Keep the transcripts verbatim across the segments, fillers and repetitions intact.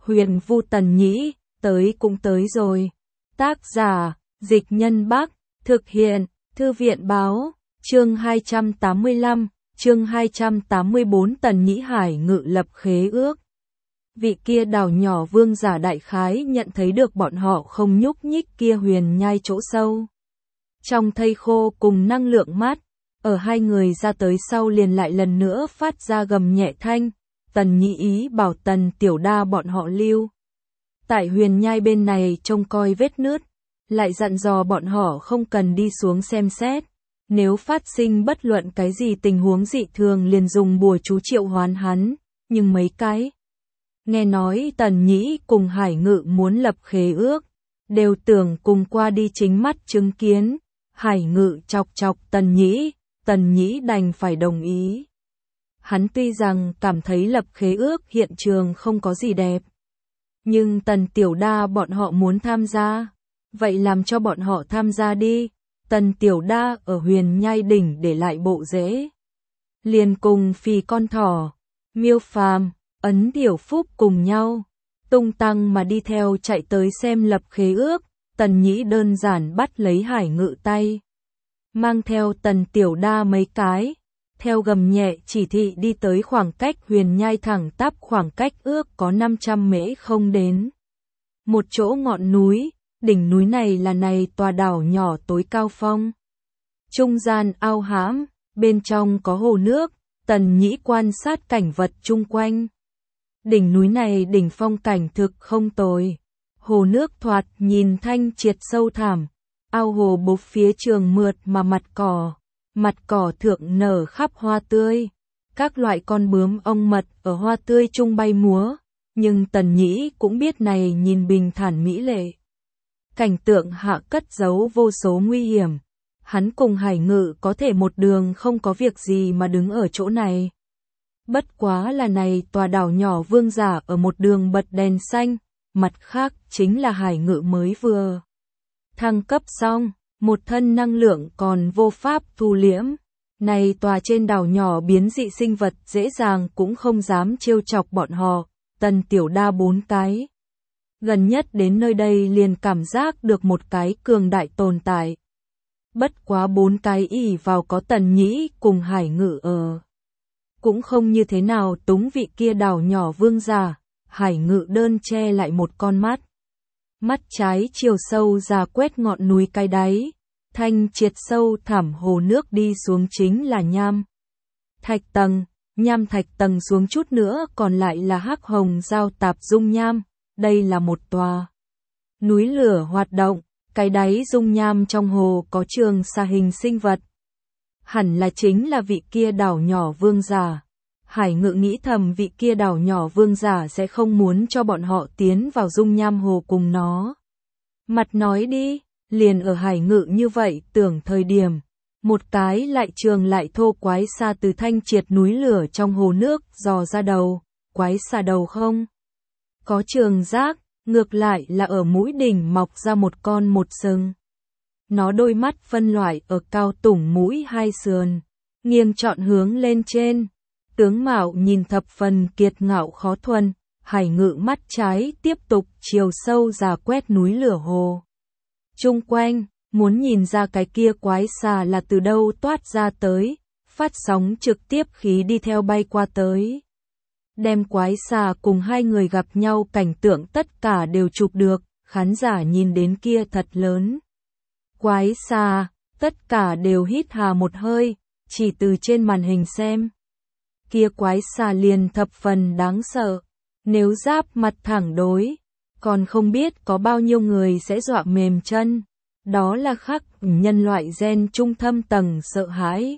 Huyền Vu Tần Nhĩ, tới cũng tới rồi. Tác giả, Dịch Nhân Bắc, thực hiện, Thư viện Báo, chương hai trăm tám mươi lăm, chương hai trăm tám mươi bốn Tần Nhĩ Hải Ngự lập khế ước. Vị kia đảo nhỏ vương giả đại khái nhận thấy được bọn họ không nhúc nhích kia huyền nhai chỗ sâu. Trong thây khô cùng năng lượng mát, ở hai người ra tới sau liền lại lần nữa phát ra gầm nhẹ thanh, Tần Nhĩ ý bảo Tần Tiểu Đa bọn họ lưu. Tại huyền nhai bên này trông coi vết nứt, lại dặn dò bọn họ không cần đi xuống xem xét, nếu phát sinh bất luận cái gì tình huống dị thường liền dùng bùa chú triệu hoán hắn, nhưng mấy cái. Nghe nói Tần Nhĩ cùng Hải Ngự muốn lập khế ước, đều tưởng cùng qua đi chính mắt chứng kiến, Hải Ngự chọc chọc Tần Nhĩ, Tần Nhĩ đành phải đồng ý. Hắn tuy rằng cảm thấy lập khế ước hiện trường không có gì đẹp, nhưng Tần Tiểu Đa bọn họ muốn tham gia, vậy làm cho bọn họ tham gia đi. Tần Tiểu Đa ở huyền nhai đỉnh để lại bộ rễ, liền cùng Phì Con Thỏ, Miêu Phàm, Ấn Tiểu Phúc cùng nhau, tung tăng mà đi theo chạy tới xem lập khế ước. Tần Nhĩ đơn giản bắt lấy Hải Ngự tay, mang theo Tần Tiểu Đa mấy cái, theo gầm nhẹ chỉ thị đi tới khoảng cách huyền nhai thẳng tắp khoảng cách ước có năm trăm mễ không đến. Một chỗ ngọn núi, đỉnh núi này là này tòa đảo nhỏ tối cao phong. Trung gian ao hãm, bên trong có hồ nước, Tần Nhĩ quan sát cảnh vật chung quanh. Đỉnh núi này đỉnh phong cảnh thực không tồi. Hồ nước thoạt nhìn thanh triệt sâu thẳm, ao hồ bố phía trường mượt mà mặt cỏ, mặt cỏ thượng nở khắp hoa tươi, các loại con bướm ong mật ở hoa tươi chung bay múa, nhưng Tần Nhĩ cũng biết này nhìn bình thản mỹ lệ. Cảnh tượng hạ cất giấu vô số nguy hiểm, hắn cùng Hải Ngự có thể một đường không có việc gì mà đứng ở chỗ này. Bất quá là này tòa đảo nhỏ vương giả ở một đường bật đèn xanh. Mặt khác chính là Hải Ngự mới vừa thăng cấp xong, một thân năng lượng còn vô pháp thu liễm. Này tòa trên đảo nhỏ biến dị sinh vật dễ dàng cũng không dám trêu chọc bọn họ. Tần Tiểu Đa bốn cái gần nhất đến nơi đây liền cảm giác được một cái cường đại tồn tại. Bất quá bốn cái ỷ vào có Tần Nhĩ cùng Hải Ngự ở, cũng không như thế nào túng vị kia đảo nhỏ vương giả. Hải Ngự đơn che lại một con mắt. Mắt trái chiều sâu ra quét ngọn núi cái đáy, thanh triệt sâu thẳm hồ nước đi xuống chính là nham thạch tầng, nham thạch tầng xuống chút nữa còn lại là hắc hồng giao tạp dung nham. Đây là một tòa núi lửa hoạt động, cái đáy dung nham trong hồ có trường xà hình sinh vật. Hẳn là chính là vị kia đảo nhỏ vương giả. Hải Ngự nghĩ thầm vị kia đảo nhỏ vương giả sẽ không muốn cho bọn họ tiến vào dung nham hồ cùng nó. Mặt nói đi, liền ở Hải Ngự như vậy tưởng thời điểm, một cái lại trường lại thô quái xa từ thanh triệt núi lửa trong hồ nước dò ra đầu. Quái xà đầu không có trường giác, ngược lại là ở mũi đỉnh mọc ra một con một sừng. Nó đôi mắt phân loại ở cao tủng mũi hai sườn, nghiêng trọn hướng lên trên. Tướng mạo nhìn thập phần kiệt ngạo khó thuần. Hải Ngự mắt trái tiếp tục chiều sâu ra quét núi lửa hồ chung quanh, muốn nhìn ra cái kia quái xà là từ đâu toát ra tới, phát sóng trực tiếp khí đi theo bay qua tới. Đem quái xà cùng hai người gặp nhau cảnh tượng tất cả đều chụp được, khán giả nhìn đến kia thật lớn. Quái xà, tất cả đều hít hà một hơi, chỉ từ trên màn hình xem. Kia quái xà liền thập phần đáng sợ, nếu giáp mặt thẳng đối, còn không biết có bao nhiêu người sẽ dọa mềm chân. Đó là khắc nhân loại gen trung thâm tầng sợ hãi,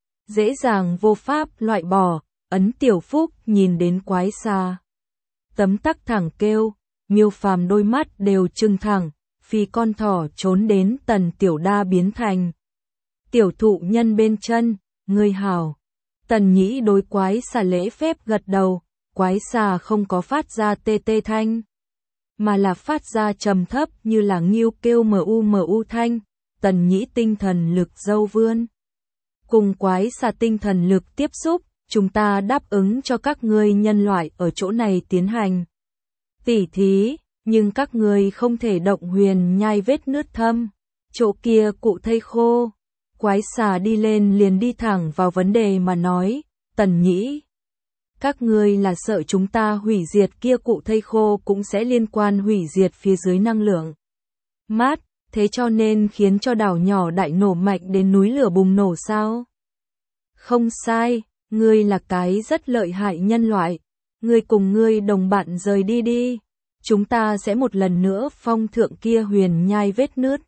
dễ dàng vô pháp loại bỏ. Ấn Tiểu Phúc nhìn đến quái xà, tấm tắc thẳng kêu, Miêu Phàm đôi mắt đều trừng thẳng, Phì Con Thỏ trốn đến Tần Tiểu Đa biến thành tiểu thụ nhân bên chân. Ngươi hảo. Tần Nhĩ đối quái xà lễ phép gật đầu, quái xà không có phát ra tê tê thanh, mà là phát ra trầm thấp như là ngưu kêu mu mu thanh. Tần Nhĩ tinh thần lực dâu vươn, cùng quái xà tinh thần lực tiếp xúc, chúng ta đáp ứng cho các ngươi nhân loại ở chỗ này tiến hành tỉ thí, nhưng các người không thể động huyền nhai vết nứt thâm. Chỗ kia cụ thây khô. Quái xà đi lên liền đi thẳng vào vấn đề mà nói, Tần Nhĩ. Các ngươi là sợ chúng ta hủy diệt kia cụ thây khô cũng sẽ liên quan hủy diệt phía dưới năng lượng mát, thế cho nên khiến cho đảo nhỏ đại nổ mạnh đến núi lửa bùng nổ sao? Không sai, ngươi là cái rất lợi hại nhân loại. Ngươi cùng ngươi đồng bạn rời đi đi. Chúng ta sẽ một lần nữa phong thượng kia huyền nhai vết nứt.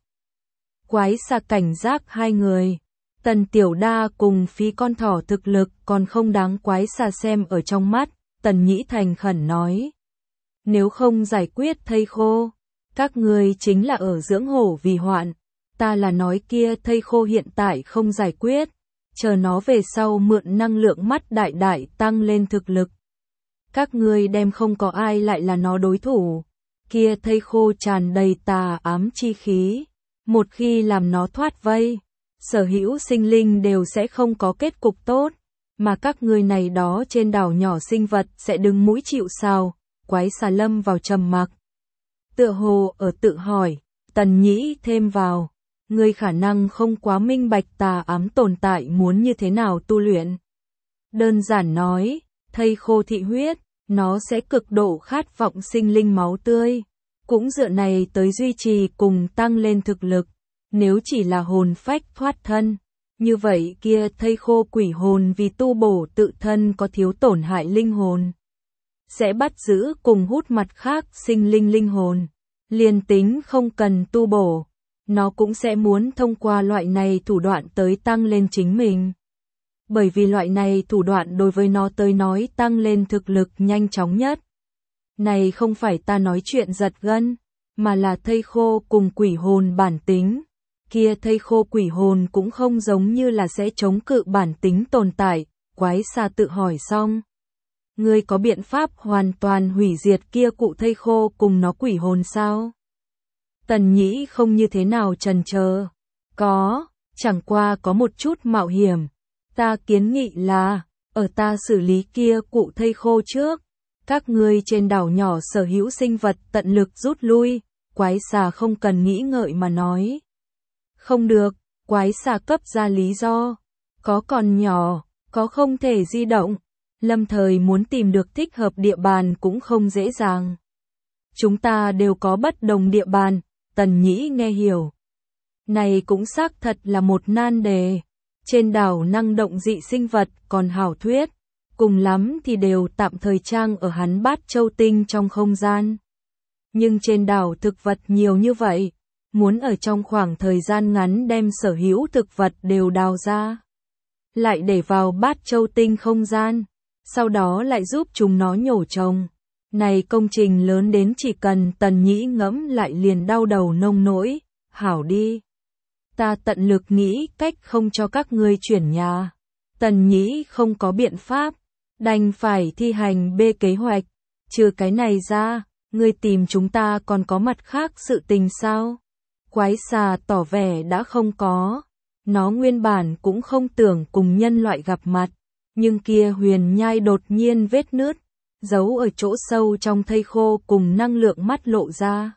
Quái xà cảnh giác hai người. Tần Tiểu Đa cùng Phí con thỏ thực lực còn không đáng quái xà xem ở trong mắt. Tần Nhĩ thành khẩn nói. Nếu không giải quyết thây khô, các ngươi chính là ở dưỡng hổ vì hoạn. Ta là nói kia thây khô hiện tại không giải quyết. Chờ nó về sau mượn năng lượng mắt đại đại tăng lên thực lực. Các ngươi đem không có ai lại là nó đối thủ. Kia thây khô tràn đầy tà ám chi khí. Một khi làm nó thoát vây, sở hữu sinh linh đều sẽ không có kết cục tốt. Mà các ngươi này đó trên đảo nhỏ sinh vật sẽ đứng mũi chịu sào. Quái xà lâm vào trầm mặc. Tựa hồ ở tự hỏi, Tần Nhĩ thêm vào. Ngươi khả năng không quá minh bạch tà ám tồn tại muốn như thế nào tu luyện. Đơn giản nói, thây khô thị huyết, nó sẽ cực độ khát vọng sinh linh máu tươi. Cũng dựa này tới duy trì cùng tăng lên thực lực. Nếu chỉ là hồn phách thoát thân, như vậy kia thây khô quỷ hồn vì tu bổ tự thân có thiếu tổn hại linh hồn. Sẽ bắt giữ cùng hút mặt khác sinh linh linh hồn. Liên tính không cần tu bổ. Nó cũng sẽ muốn thông qua loại này thủ đoạn tới tăng lên chính mình. Bởi vì loại này thủ đoạn đối với nó tới nói tăng lên thực lực nhanh chóng nhất. Này không phải ta nói chuyện giật gân, mà là thây khô cùng quỷ hồn bản tính. Kia thây khô quỷ hồn cũng không giống như là sẽ chống cự bản tính tồn tại, quái xà tự hỏi xong. Ngươi có biện pháp hoàn toàn hủy diệt kia cụ thây khô cùng nó quỷ hồn sao? Tần Nhĩ không như thế nào chần chờ. Có, chẳng qua có một chút mạo hiểm. Ta kiến nghị là, ở ta xử lý kia cụ thây khô trước. Các ngươi trên đảo nhỏ sở hữu sinh vật tận lực rút lui. Quái xà không cần nghĩ ngợi mà nói. Không được, quái xà cấp ra lý do. Có còn nhỏ, có không thể di động. Lâm thời muốn tìm được thích hợp địa bàn cũng không dễ dàng. Chúng ta đều có bất đồng địa bàn. Tần Nhĩ nghe hiểu. Này cũng xác thật là một nan đề. Trên đảo năng động dị sinh vật còn hảo thuyết. Cùng lắm thì đều tạm thời trang ở hắn Bát Châu Tinh trong không gian. Nhưng trên đảo thực vật nhiều như vậy. Muốn ở trong khoảng thời gian ngắn đem sở hữu thực vật đều đào ra. Lại để vào Bát Châu Tinh không gian. Sau đó lại giúp chúng nó nhổ trồng. Này công trình lớn đến chỉ cần Tần Nhĩ ngẫm lại liền đau đầu nông nỗi, hảo đi. Ta tận lực nghĩ cách không cho các ngươi chuyển nhà. Tần Nhĩ không có biện pháp, đành phải thi hành bê kế hoạch. Trừ cái này ra, ngươi tìm chúng ta còn có mặt khác sự tình sao? Quái xà tỏ vẻ đã không có. Nó nguyên bản cũng không tưởng cùng nhân loại gặp mặt. Nhưng kia huyền nhai đột nhiên vết nứt. Giấu ở chỗ sâu trong thây khô cùng năng lượng mắt lộ ra.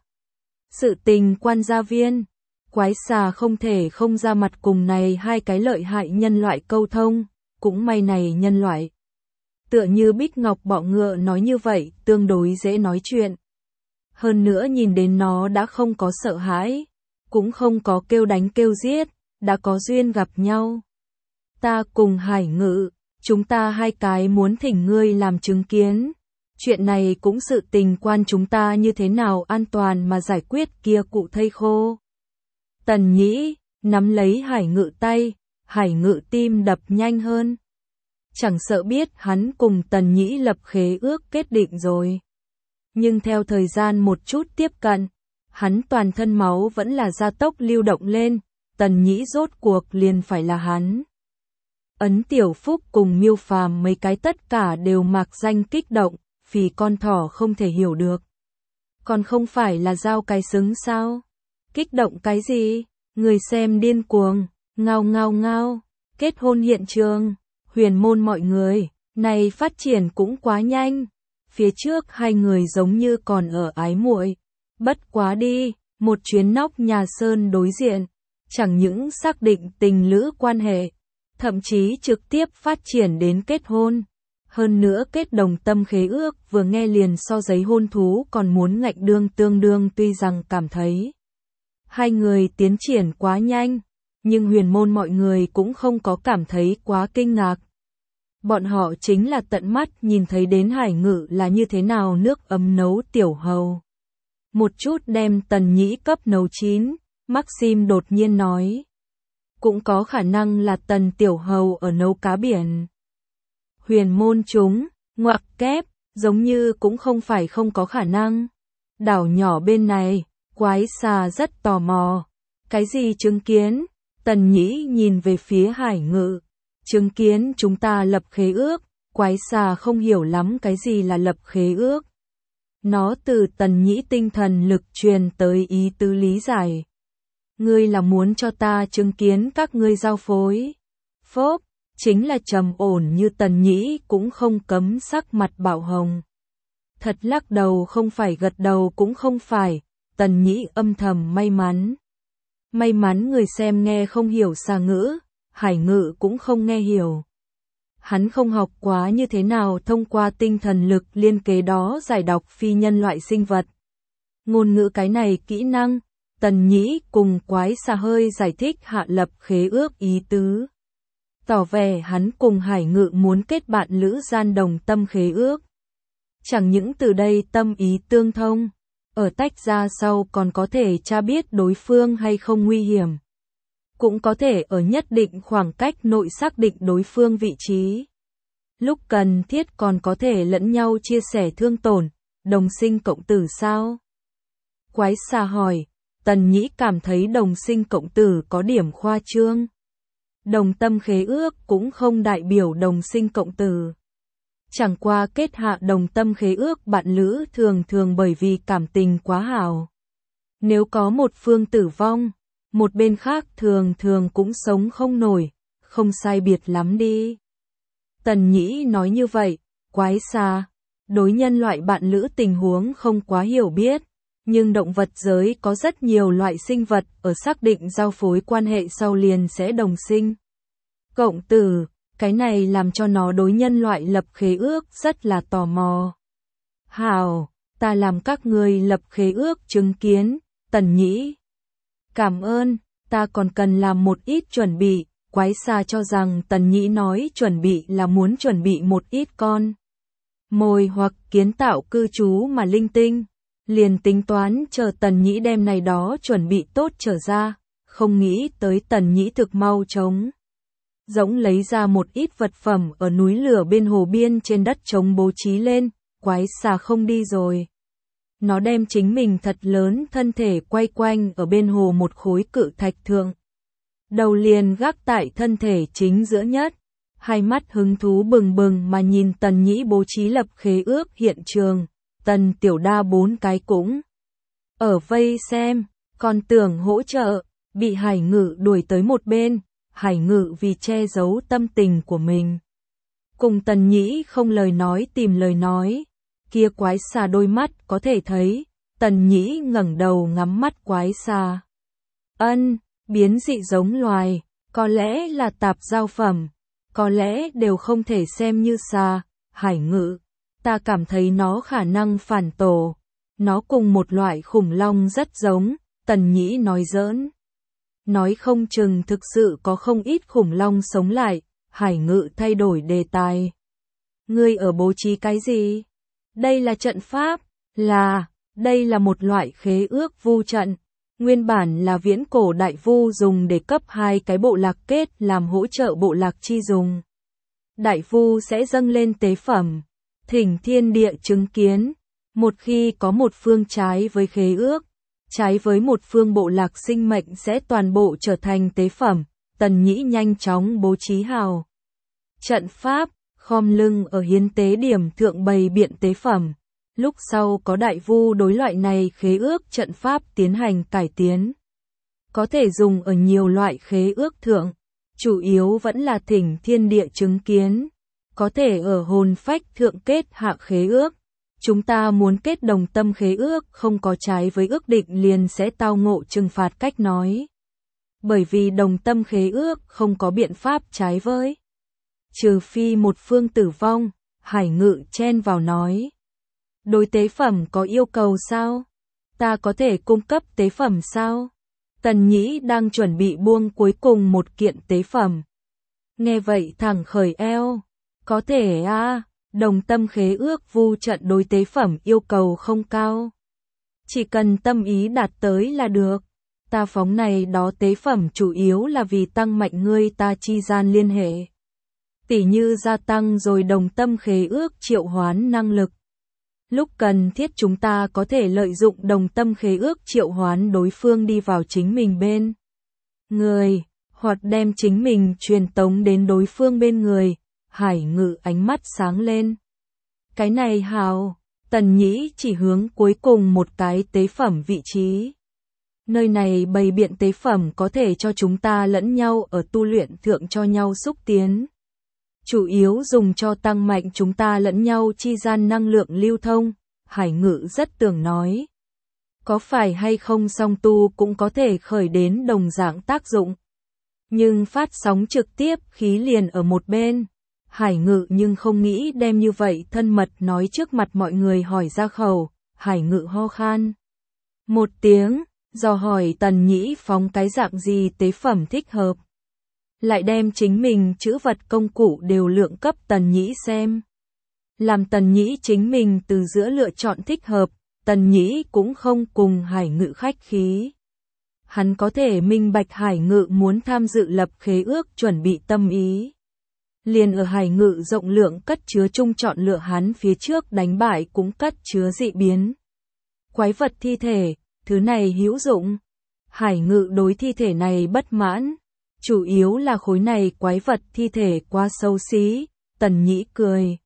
Sự tình quan gia viên, quái xà không thể không ra mặt cùng này hai cái lợi hại nhân loại câu thông, cũng may này nhân loại. Tựa như Bích Ngọc bọ ngựa nói như vậy, tương đối dễ nói chuyện. Hơn nữa nhìn đến nó đã không có sợ hãi, cũng không có kêu đánh kêu giết, đã có duyên gặp nhau. Ta cùng Hải Ngự, chúng ta hai cái muốn thỉnh ngươi làm chứng kiến. Chuyện này cũng sự tình quan chúng ta như thế nào an toàn mà giải quyết kia cụ thây khô. Tần Nhĩ, nắm lấy Hải Ngự tay, Hải Ngự tim đập nhanh hơn. Chẳng sợ biết hắn cùng Tần Nhĩ lập khế ước kết định rồi. Nhưng theo thời gian một chút tiếp cận, hắn toàn thân máu vẫn là gia tốc lưu động lên, Tần Nhĩ rốt cuộc liền phải là hắn. Ấn Tiểu Phúc cùng Miêu Phàm mấy cái tất cả đều mạc danh kích động, Phì con thỏ không thể hiểu được. Còn không phải là giao cái xứng sao? Kích động cái gì? Người xem điên cuồng, ngao ngao ngao, kết hôn hiện trường, huyền môn mọi người, này phát triển cũng quá nhanh. phía trước hai người giống như còn ở ái muội. Bất quá đi, một chuyến nóc nhà sơn đối diện, chẳng những xác định tình lữ quan hệ, thậm chí trực tiếp phát triển đến kết hôn. Hơn nữa kết đồng tâm khế ước vừa nghe liền so giấy hôn thú còn muốn ngạnh đương tương đương, tuy rằng cảm thấy hai người tiến triển quá nhanh, nhưng huyền môn mọi người cũng không có cảm thấy quá kinh ngạc. Bọn họ chính là tận mắt nhìn thấy đến Hải Ngự là như thế nào nước ấm nấu tiểu hầu. Một chút đem Tần Nhĩ cấp nấu chín, Maxim đột nhiên nói. Cũng có khả năng là Tần tiểu hầu ở nấu cá biển. Huyền môn chúng, ngoặc kép, giống như cũng không phải không có khả năng. Đảo nhỏ bên này, Quái Xà rất tò mò. Cái gì chứng kiến? Tần Nhĩ nhìn về phía Hải Ngự. Chứng kiến chúng ta lập khế ước. Quái Xà không hiểu lắm cái gì là lập khế ước. Nó từ Tần Nhĩ tinh thần lực truyền tới ý tứ lý giải. Ngươi là muốn cho ta chứng kiến các ngươi giao phối. Phốp, chính là trầm ổn như Tần Nhĩ cũng không cấm sắc mặt bảo hồng. Thật lắc đầu không phải gật đầu cũng không phải, Tần Nhĩ âm thầm may mắn. May mắn người xem nghe không hiểu xà ngữ, Hải Ngự cũng không nghe hiểu. Hắn không học quá như thế nào thông qua tinh thần lực liên kế đó giải đọc phi nhân loại sinh vật. Ngôn ngữ cái này kỹ năng, Tần Nhĩ cùng Quái Xà hơi giải thích hạ lập khế ước ý tứ. Tỏ vẻ hắn cùng Hải Ngự muốn kết bạn lữ gian đồng tâm khế ước. Chẳng những từ đây tâm ý tương thông, ở tách ra sau còn có thể tra biết đối phương hay không nguy hiểm. Cũng có thể ở nhất định khoảng cách nội xác định đối phương vị trí. Lúc cần thiết còn có thể lẫn nhau chia sẻ thương tổn, đồng sinh cộng tử sao? Quái Xà hỏi, Tần Nhĩ cảm thấy đồng sinh cộng tử có điểm khoa trương. Đồng tâm khế ước cũng không đại biểu đồng sinh cộng tử. Chẳng qua kết hạ đồng tâm khế ước bạn lữ thường thường bởi vì cảm tình quá hảo. Nếu có một phương tử vong, một bên khác thường thường cũng sống không nổi, không sai biệt lắm đi. Tần Nhĩ nói như vậy, Quái Xà, đối nhân loại bạn lữ tình huống không quá hiểu biết, nhưng động vật giới có rất nhiều loại sinh vật ở xác định giao phối quan hệ sau liền sẽ đồng sinh. Cộng tử, cái này làm cho nó đối nhân loại lập khế ước rất là tò mò. Hảo, ta làm các người lập khế ước chứng kiến, Tần Nhĩ. Cảm ơn, ta còn cần làm một ít chuẩn bị, Quái Xà cho rằng Tần Nhĩ nói chuẩn bị là muốn chuẩn bị một ít con mồi hoặc kiến tạo cư trú mà linh tinh. Liền tính toán chờ Tần Nhĩ đem này đó chuẩn bị tốt trở ra, không nghĩ tới Tần Nhĩ thực mau trống. Rỗng lấy ra một ít vật phẩm ở núi lửa bên hồ biên trên đất trống bố trí lên, Quái Xà không đi rồi. Nó đem chính mình thật lớn thân thể quay quanh ở bên hồ một khối cự thạch thượng. Đầu liền gác tại thân thể chính giữa nhất, hai mắt hứng thú bừng bừng mà nhìn Tần Nhĩ bố trí lập khế ước hiện trường. Tần Tiểu Đa bốn cái cũng ở vây xem, còn tưởng hỗ trợ, bị Hải Ngự đuổi tới một bên. Hải Ngự vì che giấu tâm tình của mình, cùng Tần Nhĩ không lời nói tìm lời nói. Kia Quái Xà đôi mắt có thể thấy, Tần Nhĩ ngẩng đầu ngắm mắt Quái Xà. Ân, biến dị giống loài, có lẽ là tạp giao phẩm, có lẽ đều không thể xem như xà. Hải Ngự, ta cảm thấy nó khả năng phản tổ, nó cùng một loại khủng long rất giống. Tần Nhĩ nói giỡn. Nói không chừng thực sự có không ít khủng long sống lại. Hải Ngự thay đổi đề tài. Ngươi ở bố trí cái gì? Đây là trận pháp. Là, đây là một loại khế ước vu trận. Nguyên bản là viễn cổ đại vu dùng để cấp hai cái bộ lạc kết làm hỗ trợ bộ lạc chi dùng. Đại vu sẽ dâng lên tế phẩm, thỉnh thiên địa chứng kiến. Một khi có một phương trái với khế ước, trái với một phương bộ lạc sinh mệnh sẽ toàn bộ trở thành tế phẩm. Tần Nhĩ nhanh chóng bố trí hào trận pháp, khom lưng ở hiến tế điểm thượng bày biện tế phẩm. Lúc sau có đại vu đối loại này khế ước trận pháp tiến hành cải tiến. Có thể dùng ở nhiều loại khế ước thượng, chủ yếu vẫn là thỉnh thiên địa chứng kiến. Có thể ở hồn phách thượng kết hạ khế ước, Chúng ta muốn kết đồng tâm khế ước không có trái với ước định liền sẽ tao ngộ trừng phạt cách nói. Bởi vì đồng tâm khế ước không có biện pháp trái với. Trừ phi một phương tử vong, Hải Ngự chen vào nói. Đối tế phẩm có yêu cầu sao? Ta có thể cung cấp tế phẩm sao? Tần Nhĩ đang chuẩn bị buông cuối cùng một kiện tế phẩm. Nghe vậy thẳng khởi eo. Có thể à, đồng tâm khế ước vu trận đối tế phẩm yêu cầu không cao. Chỉ cần tâm ý đạt tới là được. Ta phóng này đó tế phẩm chủ yếu là vì tăng mạnh ngươi ta chi gian liên hệ. Tỉ như gia tăng rồi đồng tâm khế ước triệu hoán năng lực. Lúc cần thiết chúng ta có thể lợi dụng đồng tâm khế ước triệu hoán đối phương đi vào chính mình bên người, hoặc đem chính mình truyền tống đến đối phương bên người. Hải Ngự ánh mắt sáng lên. Cái này hào, Tần Nhĩ chỉ hướng cuối cùng một cái tế phẩm vị trí. Nơi này bày biện tế phẩm có thể cho chúng ta lẫn nhau ở tu luyện thượng cho nhau xúc tiến. Chủ yếu dùng cho tăng mạnh chúng ta lẫn nhau chi gian năng lượng lưu thông. Hải Ngự rất tưởng nói. Có phải hay không song tu cũng có thể khởi đến đồng dạng tác dụng. Nhưng phát sóng trực tiếp khí liền ở một bên. Hải Ngự nhưng không nghĩ đem như vậy thân mật nói trước mặt mọi người hỏi ra khẩu. Hải Ngự ho khan một tiếng, dò hỏi Tần Nhĩ phóng cái dạng gì tế phẩm thích hợp. Lại đem chính mình chữ vật công cụ đều lượng cấp Tần Nhĩ xem. Làm Tần Nhĩ chính mình từ giữa lựa chọn thích hợp, Tần Nhĩ cũng không cùng Hải Ngự khách khí. Hắn có thể minh bạch Hải Ngự muốn tham dự lập khế ước chuẩn bị tâm ý. Liền ở Hải Ngự rộng lượng cất chứa chung chọn lựa hắn phía trước đánh bại cũng cất chứa dị biến. Quái vật thi thể, thứ này hữu dụng. Hải Ngự đối thi thể này bất mãn. Chủ yếu là khối này quái vật thi thể quá xấu xí. Tần Nhĩ cười.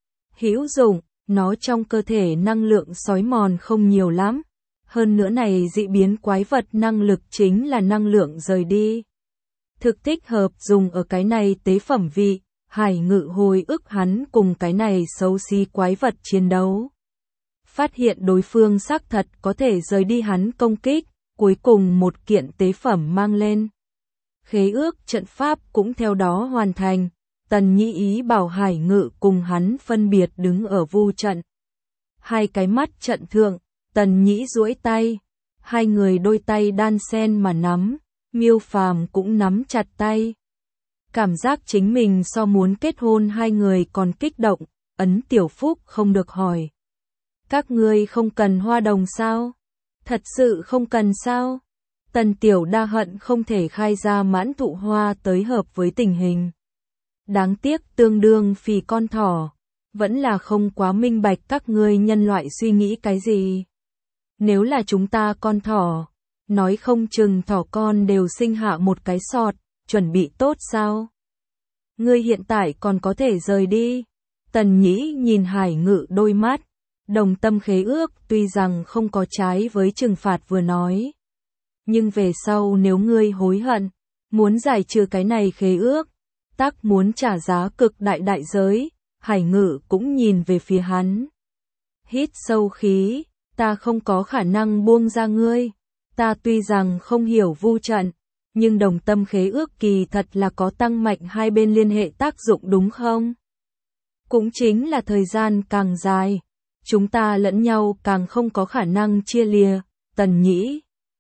Hữu dụng, nó trong cơ thể năng lượng xói mòn không nhiều lắm. Hơn nữa này dị biến quái vật năng lực chính là năng lượng rời đi. Thực thích hợp dùng ở cái này tế phẩm vị. Hải Ngự hồi ức hắn cùng cái này xấu xí quái vật chiến đấu. Phát hiện đối phương xác thật có thể rời đi hắn công kích, cuối cùng một kiện tế phẩm mang lên. Khế ước trận pháp cũng theo đó hoàn thành. Tần Nhĩ ý bảo Hải Ngự cùng hắn phân biệt đứng ở vu trận. Hai cái mắt trận thượng, Tần Nhĩ duỗi tay. Hai người đôi tay đan sen mà nắm, Miêu Phàm cũng nắm chặt tay. Cảm giác chính mình so muốn kết hôn hai người còn kích động, Ấn Tiểu Phúc không được hỏi. Các ngươi không cần hoa đồng sao? Thật sự không cần sao? Tần Tiểu Đa hận không thể khai ra mãn thụ hoa tới hợp với tình hình. Đáng tiếc tương đương phì con thỏ, vẫn là không quá minh bạch các ngươi nhân loại suy nghĩ cái gì. Nếu là chúng ta con thỏ, nói không chừng thỏ con đều sinh hạ một cái sọt, chuẩn bị tốt sao? Ngươi hiện tại còn có thể rời đi. Tần Nhĩ nhìn Hải Ngự đôi mắt. Đồng tâm khế ước tuy rằng không có trái với trừng phạt vừa nói. Nhưng về sau nếu ngươi hối hận, muốn giải trừ cái này khế ước, tác muốn trả giá cực đại đại giới. Hải Ngự cũng nhìn về phía hắn. Hít sâu khí, ta không có khả năng buông ra ngươi. Ta tuy rằng không hiểu vu trận, nhưng đồng tâm khế ước kỳ thật là có tăng mạnh hai bên liên hệ tác dụng đúng không? Cũng chính là thời gian càng dài, chúng ta lẫn nhau càng không có khả năng chia lìa. Tần Nhĩ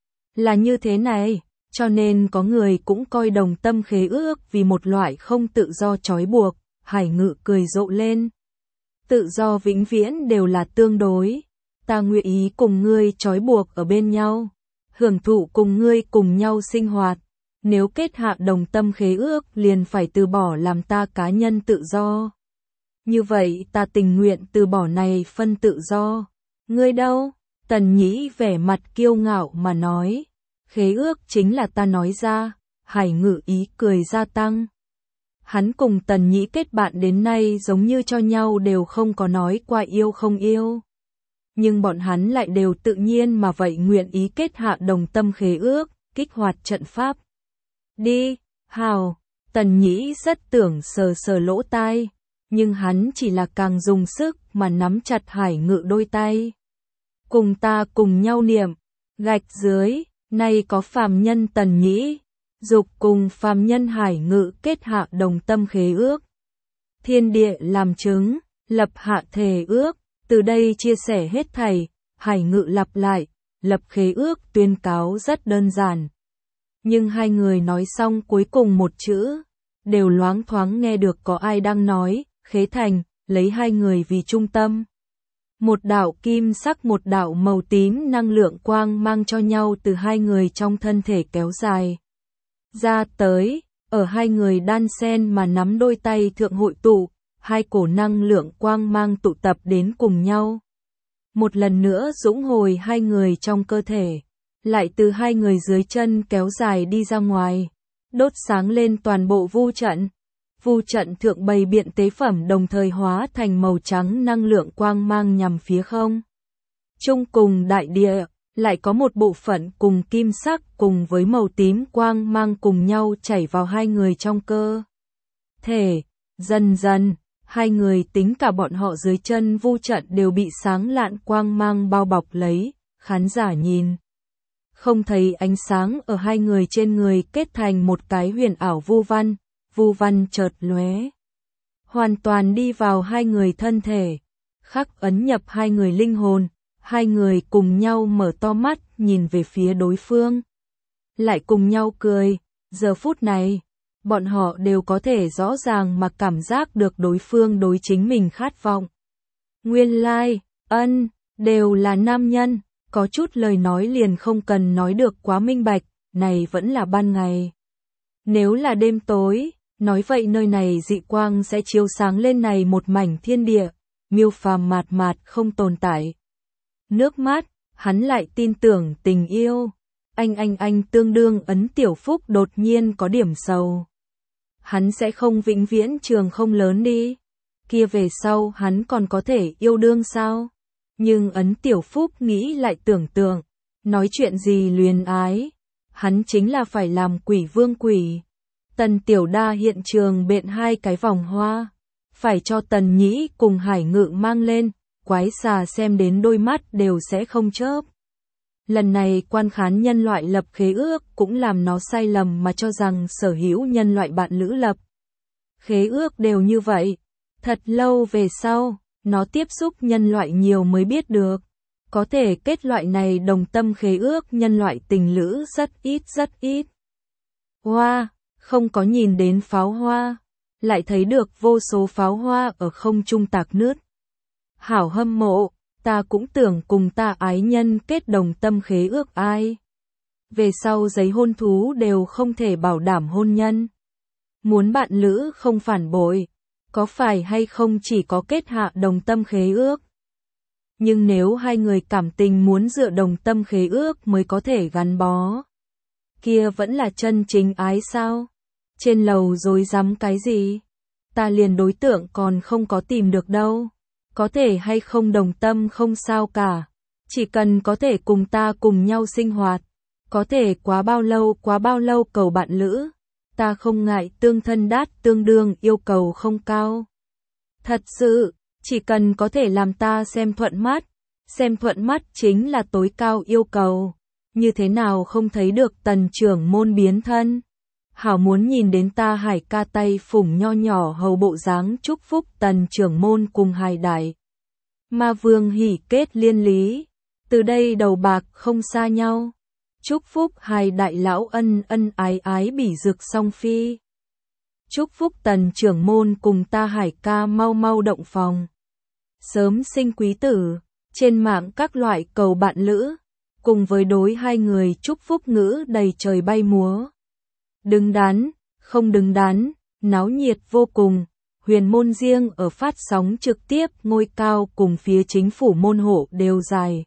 là như thế này, cho nên có người cũng coi đồng tâm khế ước vì một loại không tự do trói buộc. Hải Ngự cười rộ lên. Tự do vĩnh viễn đều là tương đối. Ta nguyện ý cùng ngươi trói buộc ở bên nhau, hưởng thụ cùng ngươi cùng nhau sinh hoạt. Nếu kết hạ đồng tâm khế ước liền phải từ bỏ làm ta cá nhân tự do. Như vậy ta tình nguyện từ bỏ này phân tự do. Ngươi đâu? Tần Nhĩ vẻ mặt kiêu ngạo mà nói. Khế ước chính là ta nói ra. Hải Ngự ý cười gia tăng. Hắn cùng Tần Nhĩ kết bạn đến nay giống như cho nhau đều không có nói qua yêu không yêu. Nhưng bọn hắn lại đều tự nhiên mà vậy nguyện ý kết hạ đồng tâm khế ước, kích hoạt trận pháp. Đi, hào, Tần Nhĩ rất tưởng sờ sờ lỗ tai, nhưng hắn chỉ là càng dùng sức mà nắm chặt Hải Ngự đôi tay. Cùng ta cùng nhau niệm, gạch dưới, nay có phàm nhân Tần Nhĩ, dục cùng phàm nhân Hải Ngự kết hạ đồng tâm khế ước. Thiên địa làm chứng, lập hạ thề ước, từ đây chia sẻ hết thảy, Hải Ngự lặp lại, lập khế ước tuyên cáo rất đơn giản. Nhưng hai người nói xong cuối cùng một chữ, đều loáng thoáng nghe được có ai đang nói, khế thành, lấy hai người vì trung tâm. Một đạo kim sắc một đạo màu tím năng lượng quang mang cho nhau từ hai người trong thân thể kéo dài ra tới, ở hai người đan xen mà nắm đôi tay thượng hội tụ, hai cổ năng lượng quang mang tụ tập đến cùng nhau. Một lần nữa dũng hồi hai người trong cơ thể, lại từ hai người dưới chân kéo dài đi ra ngoài, đốt sáng lên toàn bộ vu trận. Vu trận thượng bày biện tế phẩm đồng thời hóa thành màu trắng năng lượng quang mang nhằm phía không. Trung cùng đại địa, lại có một bộ phận cùng kim sắc cùng với màu tím quang mang cùng nhau chảy vào hai người trong cơ thể. Dần dần, hai người tính cả bọn họ dưới chân vu trận đều bị sáng lạn quang mang bao bọc lấy, khán giả nhìn. Không thấy ánh sáng ở hai người trên người kết thành một cái huyền ảo vu văn. Vu văn chợt lóe, hoàn toàn đi vào hai người thân thể, khắc ấn nhập hai người linh hồn, hai người cùng nhau mở to mắt nhìn về phía đối phương, lại cùng nhau cười. Giờ phút này, bọn họ đều có thể rõ ràng mà cảm giác được đối phương đối chính mình khát vọng. Nguyên lai, ân, đều là nam nhân, có chút lời nói liền không cần nói được quá minh bạch, này vẫn là ban ngày. Nếu là đêm tối, nói vậy nơi này dị quang sẽ chiếu sáng lên này một mảnh thiên địa, miêu phàm mạt mạt không tồn tại. Nước mắt, hắn lại tin tưởng tình yêu. Anh anh anh tương đương ấn tiểu phúc đột nhiên có điểm sầu. Hắn sẽ không vĩnh viễn trường không lớn đi. Kia về sau hắn còn có thể yêu đương sao? Nhưng ấn tiểu phúc nghĩ lại tưởng tượng, nói chuyện gì luyến ái. Hắn chính là phải làm quỷ vương quỷ. Tần Tiểu Đa hiện trường bện hai cái vòng hoa, phải cho Tần Nhĩ cùng Hải Ngự mang lên, quái xà xem đến đôi mắt đều sẽ không chớp. Lần này quan khán nhân loại lập khế ước cũng làm nó sai lầm mà cho rằng sở hữu nhân loại bạn lữ lập khế ước đều như vậy. Thật lâu về sau, nó tiếp xúc nhân loại nhiều mới biết được, có thể kết loại này đồng tâm khế ước nhân loại tình lữ rất ít rất ít. Hoa, không có nhìn đến pháo hoa, lại thấy được vô số pháo hoa ở không trung tạc nứt. Hảo hâm mộ, ta cũng tưởng cùng ta ái nhân kết đồng tâm khế ước ai. Về sau giấy hôn thú đều không thể bảo đảm hôn nhân. Muốn bạn lữ không phản bội, có phải hay không chỉ có kết hạ đồng tâm khế ước. Nhưng nếu hai người cảm tình muốn dựa đồng tâm khế ước mới có thể gắn bó, kia vẫn là chân chính ái sao? Trên lầu dối dám cái gì? Ta liền đối tượng còn không có tìm được đâu. Có thể hay không đồng tâm không sao cả. Chỉ cần có thể cùng ta cùng nhau sinh hoạt. Có thể quá bao lâu quá bao lâu cầu bạn lữ. Ta không ngại tương thân đát tương đương yêu cầu không cao. Thật sự, chỉ cần có thể làm ta xem thuận mắt. Xem thuận mắt chính là tối cao yêu cầu. Như thế nào không thấy được Tần trưởng môn biến thân? Hảo muốn nhìn đến ta Hải ca tay phủng nho nhỏ hầu bộ dáng chúc phúc Tần trưởng môn cùng Hải đại. Ma vương hỉ kết liên lý. Từ đây đầu bạc không xa nhau. Chúc phúc Hải đại lão ân ân ái ái bỉ dực song phi. Chúc phúc Tần trưởng môn cùng ta Hải ca mau mau động phòng. Sớm sinh quý tử. Trên mạng các loại cầu bạn lữ. Cùng với đối hai người chúc phúc ngữ đầy trời bay múa. Đứng đắn, không đứng đắn, náo nhiệt vô cùng. Huyền môn riêng ở phát sóng trực tiếp ngôi cao cùng phía chính phủ môn hộ đều dài.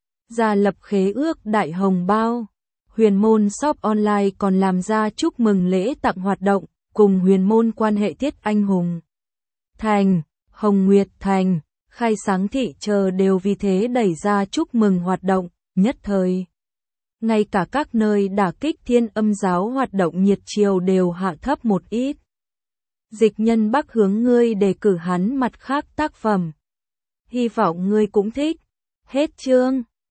Ra lập khế ước đại hồng bao. Huyền môn shop online còn làm ra chúc mừng lễ tặng hoạt động, cùng huyền môn quan hệ thiết anh hùng. Thành, Hồng Nguyệt Thành, khai sáng thị chờ đều vì thế đẩy ra chúc mừng hoạt động, nhất thời. Ngay cả các nơi đả kích thiên âm giáo hoạt động nhiệt chiều đều hạ thấp một ít. Dịch Nhân Bắc hướng ngươi đề cử hắn mặt khác tác phẩm. Hy vọng ngươi cũng thích. Hết chương.